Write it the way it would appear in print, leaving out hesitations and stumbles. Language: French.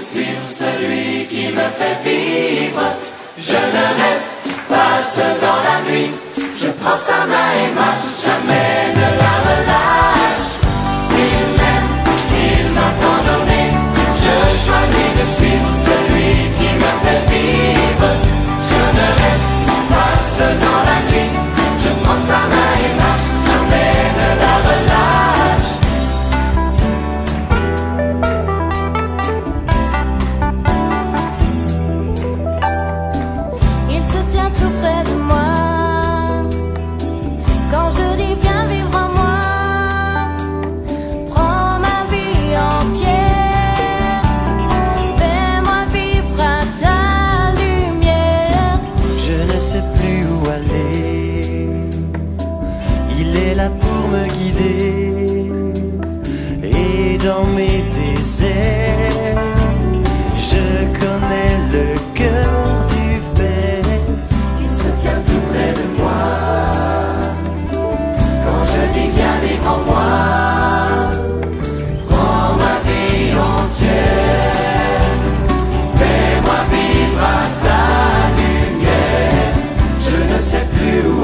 suivre celui qui me fait vivre. Je ne reste pas seul dans la nuit. Je prends sa main et marche, jamais ne la relâche. Il m'aime, il m'a tant donné. Je choisis de suivre celui qui me fait vivre. Je ne reste pas seul dans la nuit. Je prends sa main et marche, jamais ne la relâche. Il se tient tout près de moi. Quand je dis viens vivre en moi, prends ma vie entière, fais-moi vivre à ta lumière. Je ne sais plus où aller, il est là pour me guider. Et dans mes déserts, je connais le cœur du Père. Il se tient tout près de moi. Quand je dis viens vivre en moi, prends ma vie entière, fais-moi vivre à ta lumière. Je ne sais plus où